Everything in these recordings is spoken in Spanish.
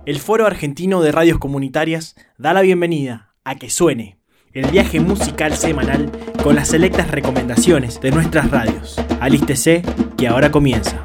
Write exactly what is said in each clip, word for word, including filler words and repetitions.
El Foro Argentino de Radios Comunitarias da la bienvenida a Que Suene, el viaje musical semanal con las selectas recomendaciones de nuestras radios. Alístese, que ahora comienza.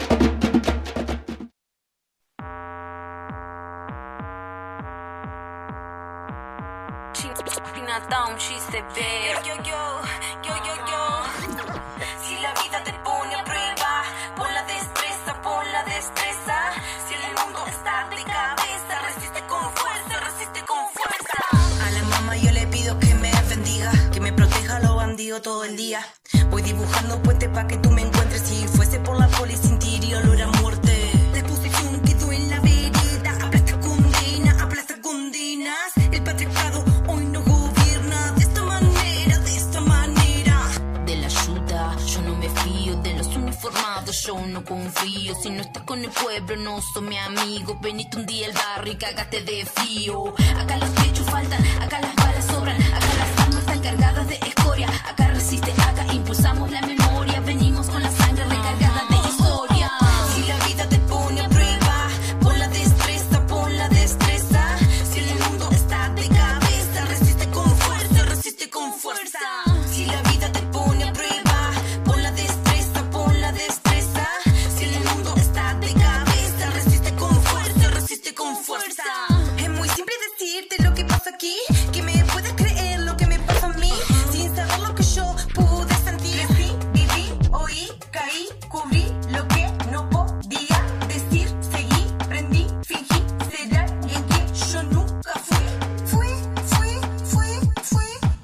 Si la vida te pone a prueba, pon la destreza, pon la destreza. Si el mundo está de cabeza, resiste con fuerza, resiste con fuerza. A la mamá yo le pido que me bendiga, que me proteja a los bandidos todo el día. Voy dibujando puentes pa' que tú me encuentres. Si fuese por la poli sentiría olor a muerte. La exposición quedó en la vereda, aplasta condena, aplasta condenas. El patriarcado hoy no gobierna de esta manera, de esta manera. De la ayuda, yo no me fío, de los uniformados yo no confío. Si no estás con el pueblo no sos mi amigo. Veniste un día al barrio y cagaste de frío. Acá los techos faltan, acá las balas sobran, acá las armas están cargadas de escoria. Acá resiste, acá impulsamos la memoria. Venimos con la sangre recargada de historia. Si la vida te pone a prueba, pon la destreza, pon la destreza. Si el mundo está de cabeza, resiste con fuerza, resiste con fuerza. Si la vida te pone a prueba, pon la destreza, pon la destreza. Si el mundo está de cabeza, resiste con fuerza, resiste con fuerza. Es muy simple decirte lo que pasa aquí, que me puedes creer lo que me pasa a mí, sin saber lo que yo pude sentir. Crecí, viví, oí, caí, cubrí lo que no podía decir. Seguí, aprendí, fingí ser alguien que yo nunca fui. Fui, fui, fui, fui.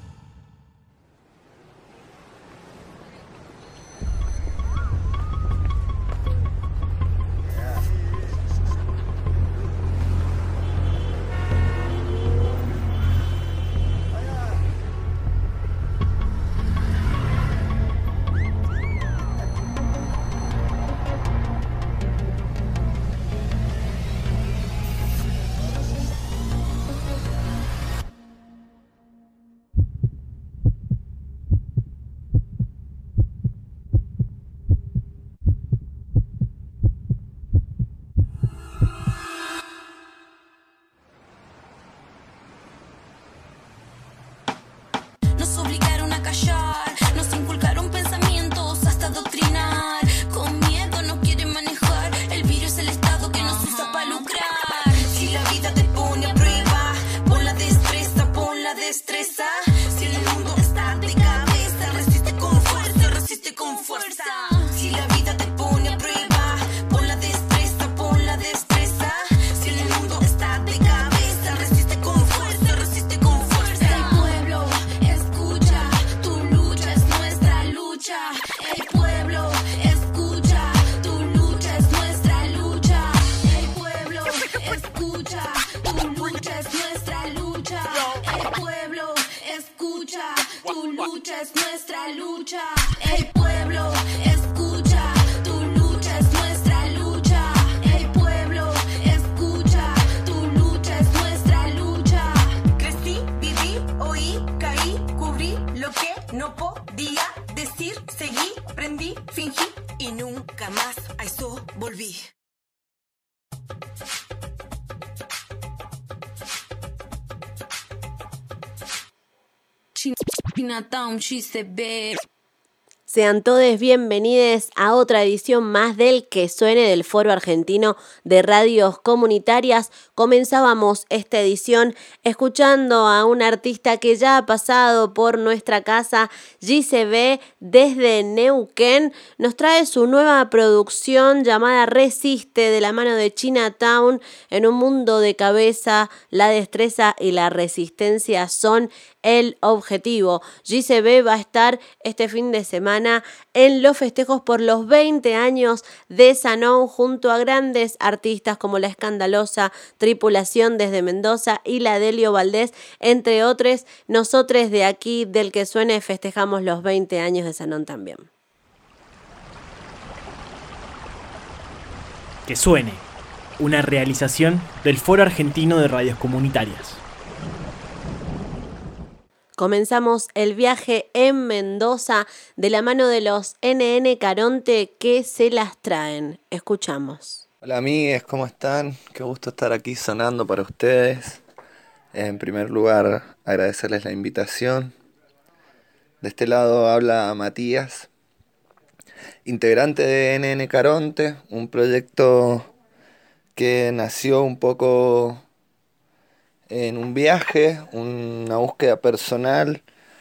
Nos obligaron a callar, nos inculcaron pensamientos hasta adoctrinar. Con miedo nos quieren manejar, el virus es el Estado que nos usa para lucrar. Si la vida te pone a prueba, pon la destreza, pon la destreza. Si el mundo está de cabeza, resiste con fuerza, resiste con fuerza. Si la vida te pone a prueba, pon la destreza, pon la destreza. Si el mundo está de cabeza, resiste con fuerza, resiste con fuerza. El pueblo escucha, tu lucha es nuestra lucha. El pueblo escucha, tu lucha es nuestra lucha. El pueblo escucha, tu lucha es nuestra lucha. El pueblo escucha, tu lucha es nuestra lucha. El pueblo escucha, tu lucha es nuestra lucha. El pueblo escucha, tu lucha es nuestra lucha. Crecí, viví, oí, caí, cubrí lo que no podía decir. Seguí, aprendí, fingí y nunca más a eso volví. Chinatown, she said, babe. Sean todos bienvenidos a otra edición más del Que Suene del Foro Argentino de Radios Comunitarias. Comenzábamos esta edición escuchando a un artista que ya ha pasado por nuestra casa, G C B, desde Neuquén. Nos trae su nueva producción llamada Resiste, de la mano de Chinatown. En un mundo de cabeza, la destreza y la resistencia son el objetivo. G C B va a estar este fin de semana en los festejos por los veinte años de Sanón junto a grandes artistas como La Escandalosa, Tripulación desde Mendoza y la Delio Valdés, entre otros. Nosotros de aquí, del Que Suene, festejamos los veinte años de Sanón también. Que Suene, una realización del Foro Argentino de Radios Comunitarias. Comenzamos el viaje en Mendoza de la mano de los N N Caronte, que se las traen. Escuchamos. Hola amigues, ¿cómo están? Qué gusto estar aquí sonando para ustedes. En primer lugar, agradecerles la invitación. De este lado habla Matías, integrante de N N Caronte, un proyecto que nació un poco en un viaje, una búsqueda personal,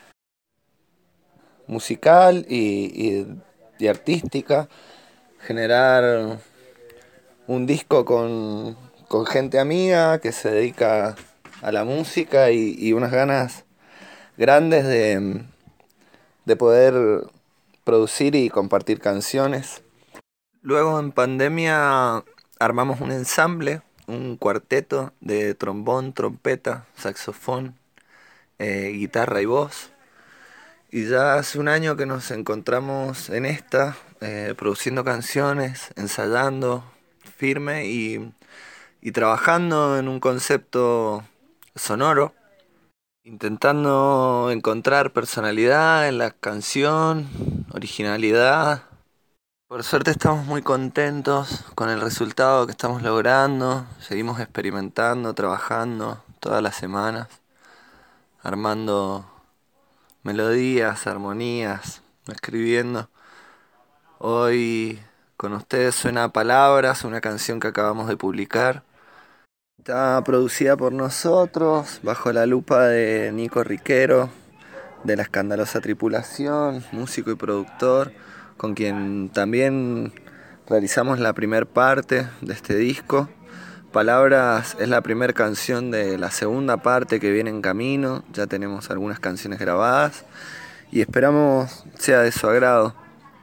musical y, y, y artística. Generar un disco con, con gente amiga que se dedica a la música y, y unas ganas grandes de, de poder producir y compartir canciones. Luego en pandemia armamos un ensamble, un cuarteto de trombón, trompeta, saxofón, eh, guitarra y voz. Y ya hace un año que nos encontramos en esta, eh, produciendo canciones, ensayando firme y, y trabajando en un concepto sonoro, intentando encontrar personalidad en la canción, originalidad. Por suerte estamos muy contentos con el resultado que estamos logrando. Seguimos experimentando, trabajando todas las semanas, armando melodías, armonías, escribiendo. Hoy con ustedes suena Palabras, una canción que acabamos de publicar. Está producida por nosotros, bajo la lupa de Nico Riquero, de La Escandalosa Tripulación, músico y productor, con quien también realizamos la primer parte de este disco. Palabras es la primera canción de la segunda parte que viene en camino. Ya tenemos algunas canciones grabadas y esperamos sea de su agrado.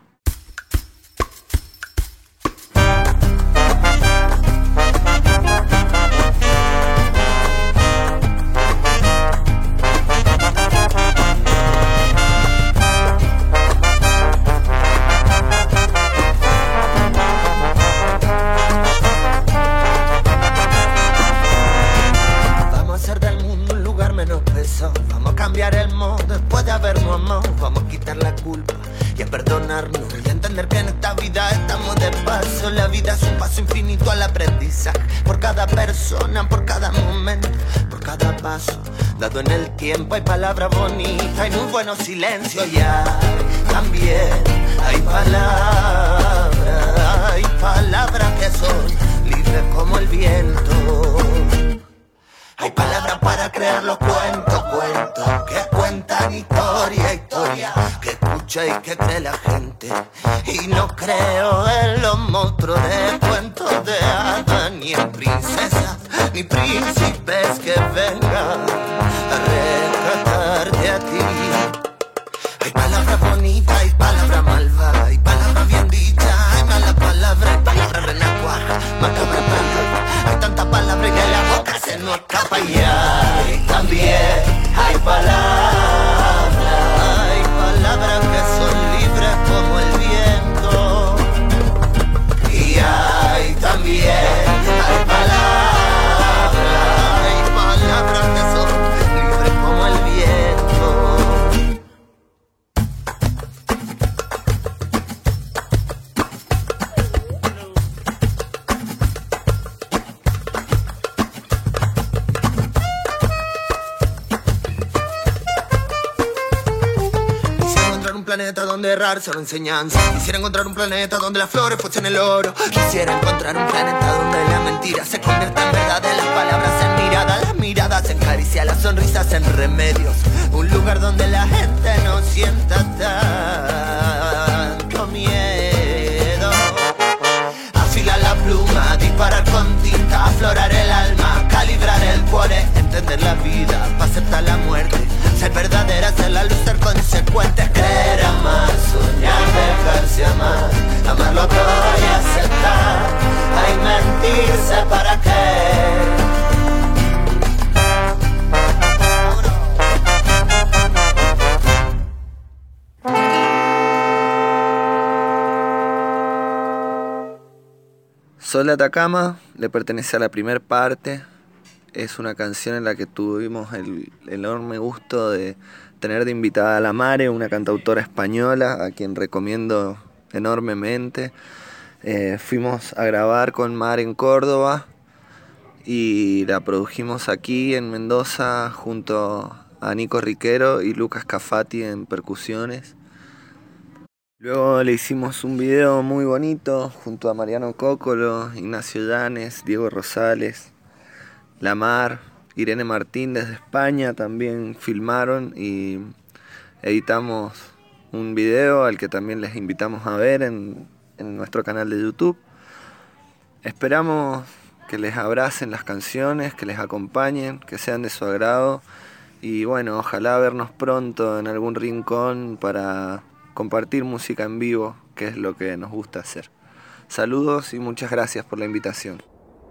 Vamos a cambiar el mundo después de habernos amado. Vamos a quitar la culpa y a perdonarnos y a entender que en esta vida estamos de paso. La vida es un paso infinito al aprendizaje, por cada persona, por cada momento, por cada paso dado en el tiempo. Hay palabras bonitas, hay muy buenos silencios y hay también hay palabras, hay palabras que son libres como el viento. Hay palabras para crear los cuentos, cuentos que cuentan historia, historia que escucha y que cree la gente. Y no creo en los monstruos de cuentos de hadas, ni en princesas, ni príncipes que vengan a rescatarte a ti. Hay palabras bonitas, hay palabras malvadas, hay palabras bien dichas, hay malas palabras, hay palabras renacuajas, macabras palabras. Hay tantas palabras que la boca se nos escapa y hay también, hay palabras, hay palabras que son libres como el viento. Y hay también, hay palabras, hay palabras que son libres como el viento. Planeta donde errar sea una enseñanza. Quisiera encontrar un planeta donde las flores fuesen el oro. Quisiera encontrar un planeta donde la mentira se convierta en verdad, las palabras en miradas, las miradas en caricia, las sonrisas en remedios. Un lugar donde la gente no sienta tanto miedo. Afilar la pluma, disparar con tinta, aflorar el alma, calibrar el cuore, entender la vida, para aceptar la muerte. Ser verdadera, ser la luz, ser consecuente, creer, amar, soñar, dejarse amar, amarlo todo y aceptar. Hay mentirse para qué. Sol de Atacama le pertenece a la primera parte. Es una canción en la que tuvimos el, el enorme gusto de tener de invitada a la Mare, una cantautora española a quien recomiendo enormemente. Eh, fuimos a grabar con Mar en Córdoba y la produjimos aquí en Mendoza junto a Nico Riquero y Lucas Cafati en percusiones. Luego le hicimos un video muy bonito junto a Mariano Cócolo, Ignacio Llanes, Diego Rosales, La Mar, Irene Martín desde España también filmaron y editamos un video al que también les invitamos a ver en, en nuestro canal de YouTube. Esperamos que les abracen las canciones, que les acompañen, que sean de su agrado y bueno, ojalá vernos pronto en algún rincón para compartir música en vivo, que es lo que nos gusta hacer. Saludos y muchas gracias por la invitación.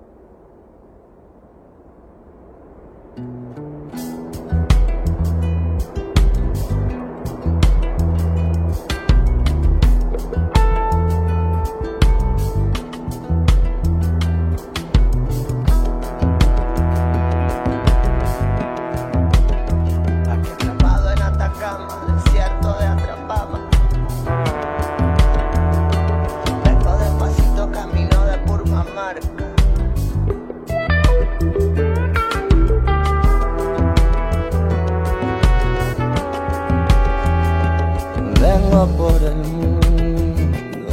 Por el mundo,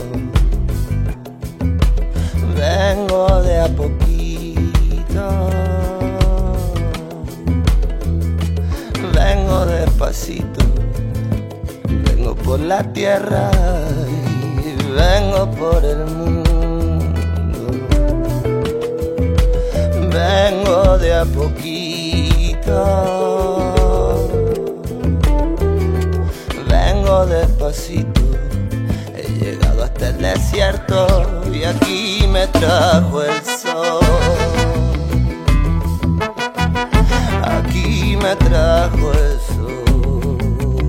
vengo de a poquito, vengo despacito, vengo por la tierra y vengo por el mundo, vengo de a poquito. Despacito, he llegado hasta el desierto y aquí me trajo el sol. Aquí me trajo el sol.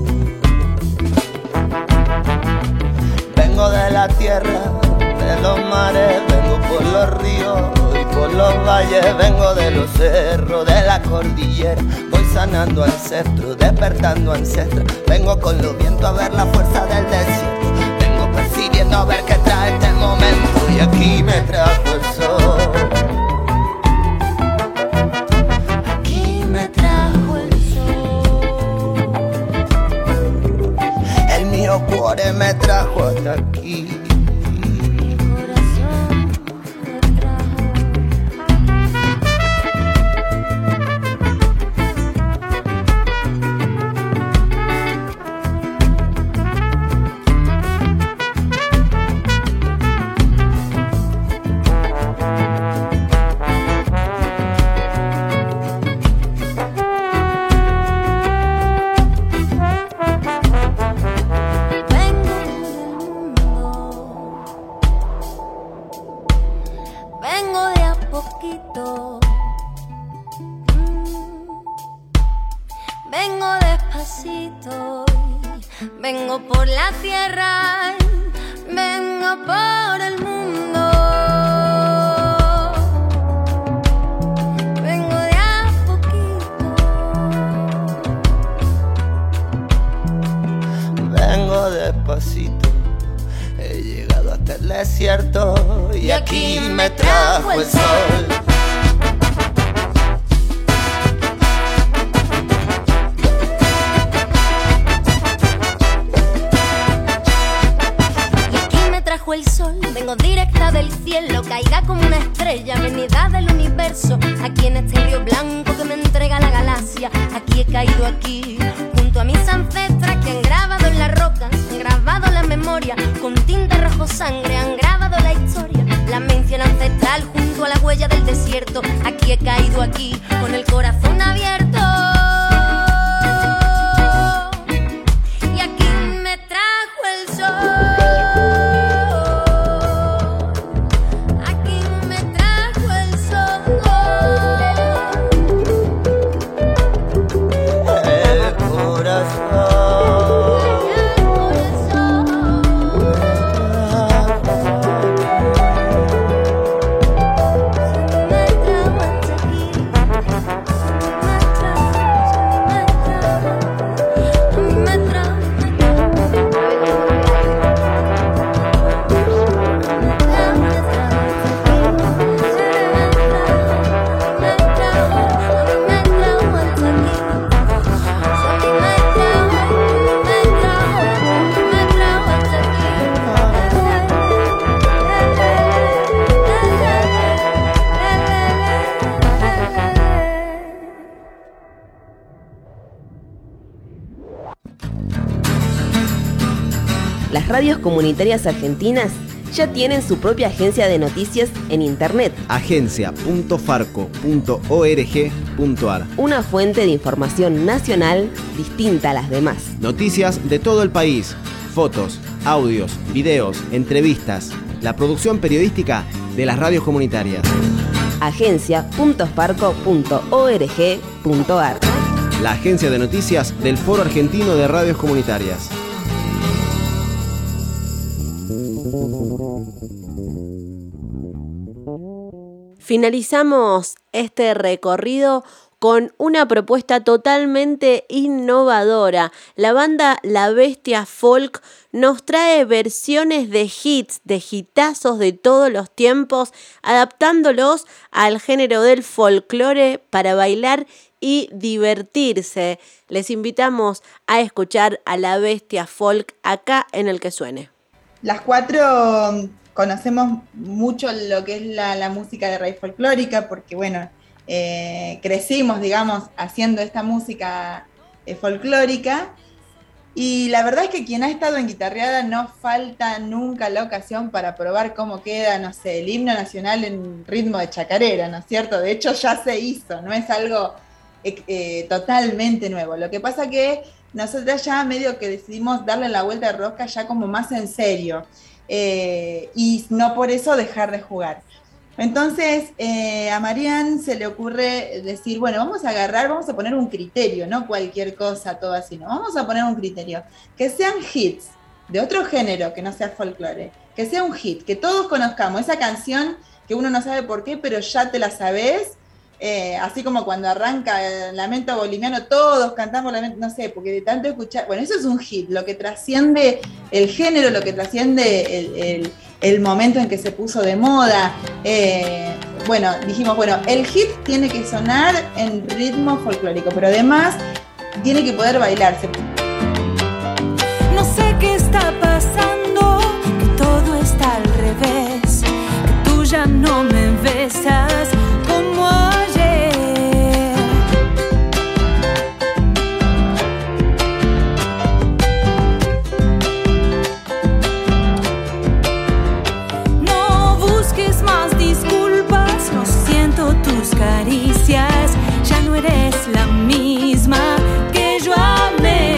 Vengo de la tierra, de los mares, vengo por los ríos y por los valles, vengo de los cerros, de la cordillera. Sanando ancestros, despertando ancestros. Vengo con los vientos a ver la fuerza del desierto. Vengo persiguiendo a ver qué trae este momento. Y aquí me trajo el sol. Aquí me trajo el sol. El mío cuore me trajo hasta aquí. Vengo por la tierra, vengo por el mundo. Vengo de a poquito. Vengo despacito, he llegado hasta el desierto y, y aquí me trajo el sol. El sol, vengo directa del cielo, caída como una estrella, venida del universo. Aquí en este río blanco que me entrega la galaxia, aquí he caído aquí, junto a mis ancestras que han grabado en las rocas, han grabado la memoria, con tinta rojo sangre han grabado la historia, la mención ancestral junto a la huella del desierto. Aquí he caído aquí, con el corazón abierto. Y aquí me trajo el sol. Me trajo radios comunitarias argentinas ya tienen su propia agencia de noticias en internet. agencia punto farco punto org punto ar. Una fuente de información nacional distinta a las demás. Noticias de todo el país, fotos, audios, videos, entrevistas, la producción periodística de las radios comunitarias. agencia punto farco punto org punto ar. La agencia de noticias del Foro Argentino de Radios Comunitarias. Finalizamos este recorrido con una propuesta totalmente innovadora. La banda La Bestia Folk nos trae versiones de hits, de hitazos de todos los tiempos, adaptándolos al género del folclore para bailar y divertirse. Les invitamos a escuchar a La Bestia Folk acá en El Que Suene. Las cuatro conocemos mucho lo que es la, la música de raíz folclórica, porque bueno, eh, crecimos, digamos, haciendo esta música eh, folclórica, y la verdad es que quien ha estado en Guitarreada no falta nunca la ocasión para probar cómo queda, no sé, el himno nacional en ritmo de chacarera, ¿no es cierto? De hecho ya se hizo, no es algo eh, eh, totalmente nuevo. Lo que pasa que nosotros ya medio que decidimos darle la vuelta de rosca ya como más en serio. Eh, y no por eso dejar de jugar. Entonces eh, a Marian se le ocurre decir, bueno, vamos a agarrar, vamos a poner un criterio, no cualquier cosa, todo así, no, vamos a poner un criterio, que sean hits de otro género que no sea folclore, que sea un hit, que todos conozcamos, esa canción que uno no sabe por qué, pero ya te la sabés. Eh, así como cuando arranca el Lamento Boliviano, todos cantamos Lamento, no sé, porque de tanto escuchar, bueno, eso es un hit, lo que trasciende el género, lo que trasciende el, el, el momento en que se puso de moda. Eh, bueno, dijimos, bueno, el hit tiene que sonar en ritmo folclórico, pero además tiene que poder bailarse. No sé qué está pasando, que todo está al revés, que tú ya no me besas como ayer. No busques más disculpas, no siento tus caricias, ya no eres la misma que yo amé.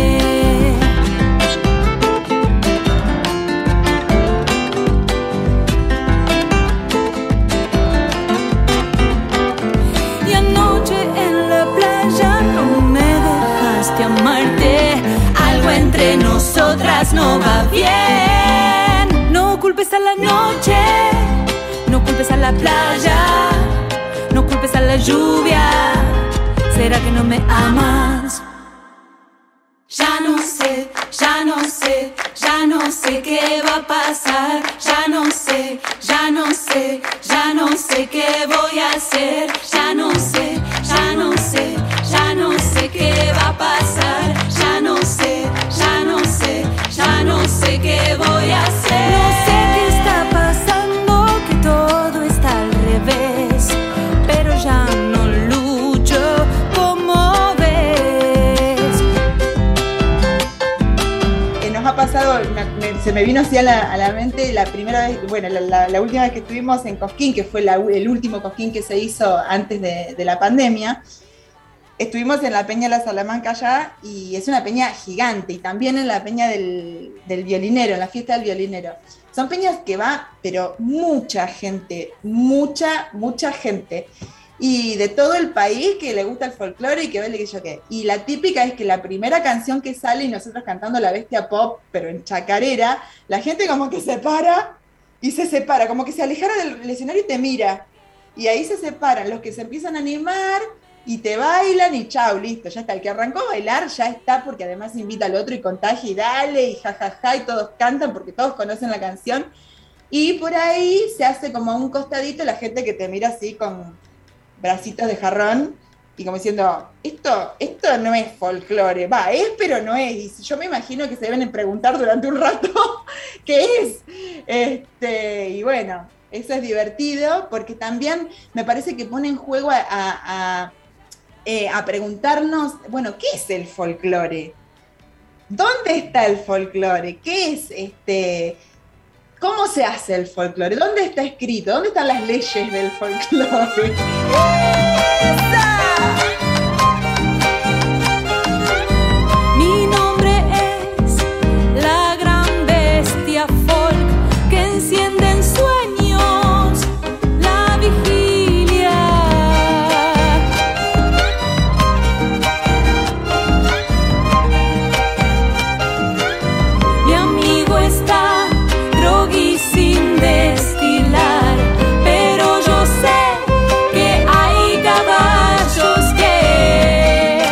Amarte, algo entre nosotras no va bien. No culpes a la noche, no culpes a la playa, no culpes a la lluvia. ¿Será que no me amas? Ya no sé, ya no sé, ya no sé qué va a pasar. Ya no sé, ya no sé, ya no sé qué voy a hacer. Ya no sé, ya no sé, ya no sé qué va a pasar. Ya no sé, ya no sé, ya no sé qué voy a hacer. No sé qué está pasando, que todo está al revés, pero ya no lucho como ves. Eh, nos ha pasado, me, me, se me vino así a la, a la mente la primera vez, bueno, la, la, la última vez que estuvimos en Cosquín, que fue la, el último Cosquín que se hizo antes de, de la pandemia. Estuvimos en la Peña de la Salamanca allá, y es una peña gigante, y también en la Peña del, del Violinero, en la fiesta del Violinero. Son peñas que va, pero mucha gente, mucha, mucha gente. Y de todo el país que le gusta el folclore y que ve que yo qué. Y la típica es que la primera canción que sale y nosotros cantando La Bestia Pop, pero en chacarera, la gente como que se para y se separa, como que se alejara del escenario y te mira. Y ahí se separan los que se empiezan a animar y te bailan y chau, listo, ya está. El que arrancó a bailar ya está, porque además invita al otro y contagia y dale y jajaja, ja, ja, y todos cantan porque todos conocen la canción. Y por ahí se hace como un costadito la gente que te mira así con bracitos de jarrón y como diciendo, esto, esto no es folclore, va, es pero no es. Y yo me imagino que se deben preguntar durante un rato qué es. Este, y bueno, eso es divertido porque también me parece que pone en juego a, a, a, eh, a preguntarnos, bueno, ¿qué es el folclore? ¿dónde está el folclore? ¿Qué es este? ¿Cómo se hace el folclore? ¿Dónde está escrito? ¿Dónde están las leyes del folclore? Mi nombre es la gran bestia folk que enciende en sueños la vigilia. Mi amigo está groggy sin destilar, pero yo sé que hay caballos que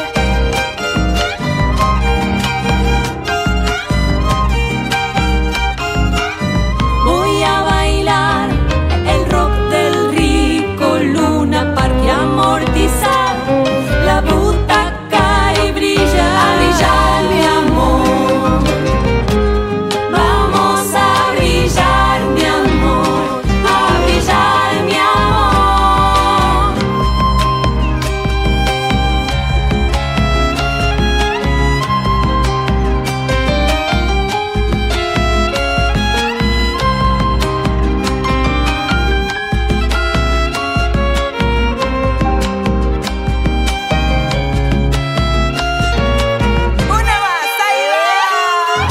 voy a bailar el rock del rico Luna Park y amortizar la butaca y brillar, a brillar mi amor. Vamos a brillar mi amor, a brillar mi amor. Una más, ahí va.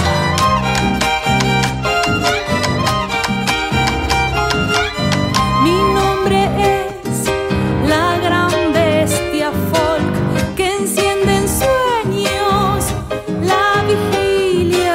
Mi nombre es la gran bestia folk que enciende en sueños la vigilia.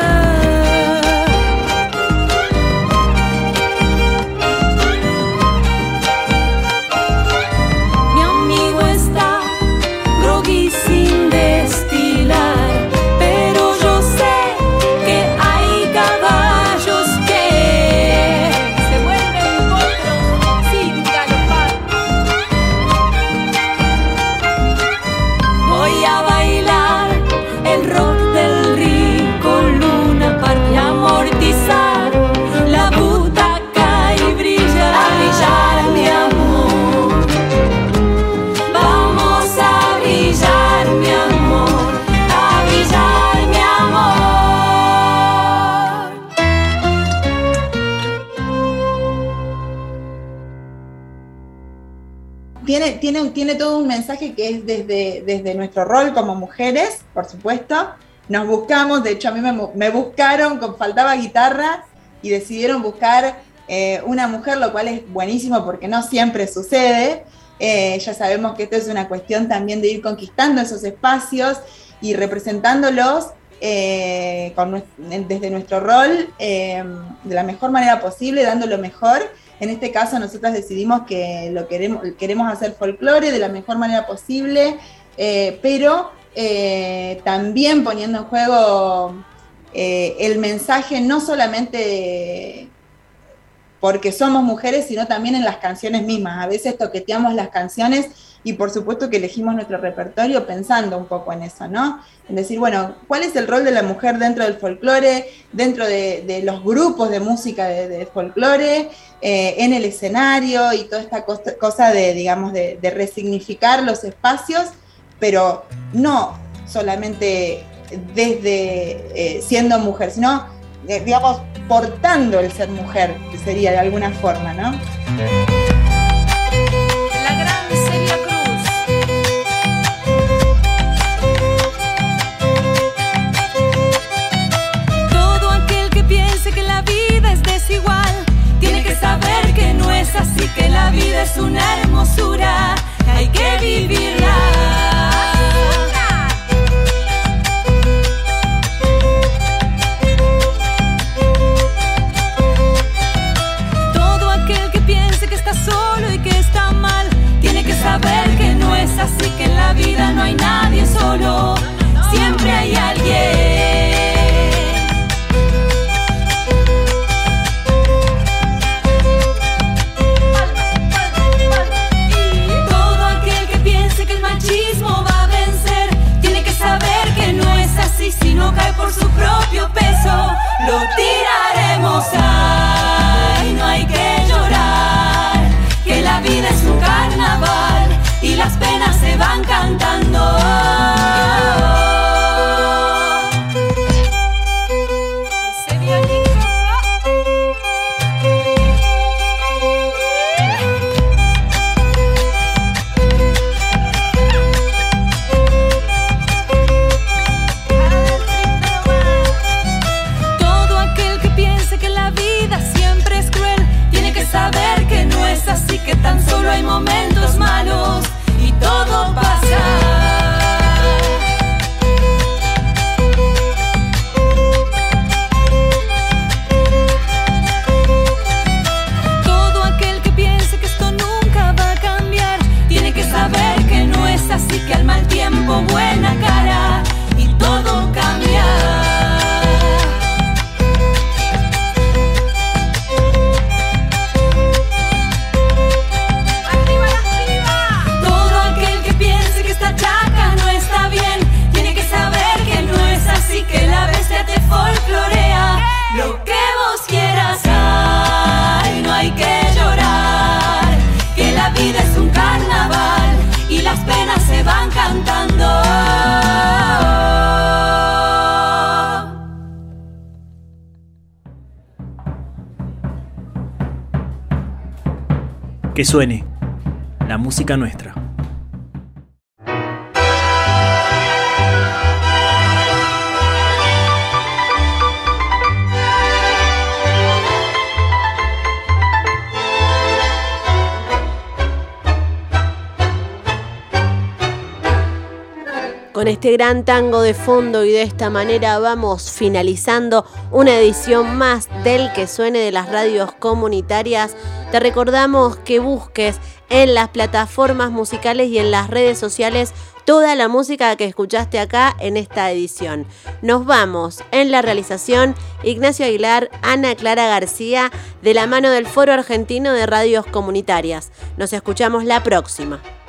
Mi amigo está groggy sin destilar, pero yo sé que hay caballos que se vuelven potros sin galopar. Voy a bailar el rock del rico Luna Park y amortizar la butaca y brillar, a brillar mi amor. Vamos a brillar mi amor, a brillar mi amor. Tiene, tiene, tiene todo un mensaje que es desde, desde nuestro rol como mujeres, por supuesto. Nos buscamos, de hecho a mí me, me buscaron, con, faltaba guitarra y decidieron buscar eh, una mujer, lo cual es buenísimo porque no siempre sucede. Eh, ya sabemos que esto es una cuestión también de ir conquistando esos espacios y representándolos eh, con, nues- desde nuestro rol eh, de la mejor manera posible, dando lo mejor. En este caso nosotras decidimos que lo queremos, queremos hacer folclore de la mejor manera posible, eh, pero eh, también poniendo en juego eh, el mensaje no solamente porque somos mujeres, sino también en las canciones mismas. A veces toqueteamos las canciones y por supuesto que elegimos nuestro repertorio pensando un poco en eso, ¿no? En decir, bueno, ¿cuál es el rol de la mujer dentro del folclore, dentro de, de los grupos de música de, de folclore, eh, en el escenario y toda esta cosa, cosa de, digamos, de, de resignificar los espacios, pero no solamente desde eh, siendo mujer, sino, eh, digamos, portando el ser mujer, que sería de alguna forma, ¿no? La gran Celia Cruz. Todo aquel que piense que la vida es desigual tiene que saber que no es así, que la vida es una hermosura, hay que vivirla. Todo aquel que piense que está solo y que está mal tiene que saber que no es así, que en la vida no hay nadie solo, siempre hay alguien. Todo aquel que piense que el machismo va a vencer tiene que saber que no es así, si no cae por su propio peso lo tiraremos. Ay, no hay que llorar, que la vida es un carnaval y las penas se van cantando. que suene la música nuestra. Con este gran tango de fondo y de esta manera vamos finalizando una edición más del Que Suene de las radios comunitarias. Te recordamos que busques en las plataformas musicales y en las redes sociales toda la música que escuchaste acá en esta edición. Nos vamos en la realización Ignacio Aguilar, Ana Clara García, de la mano del Foro Argentino de Radios Comunitarias. Nos escuchamos la próxima.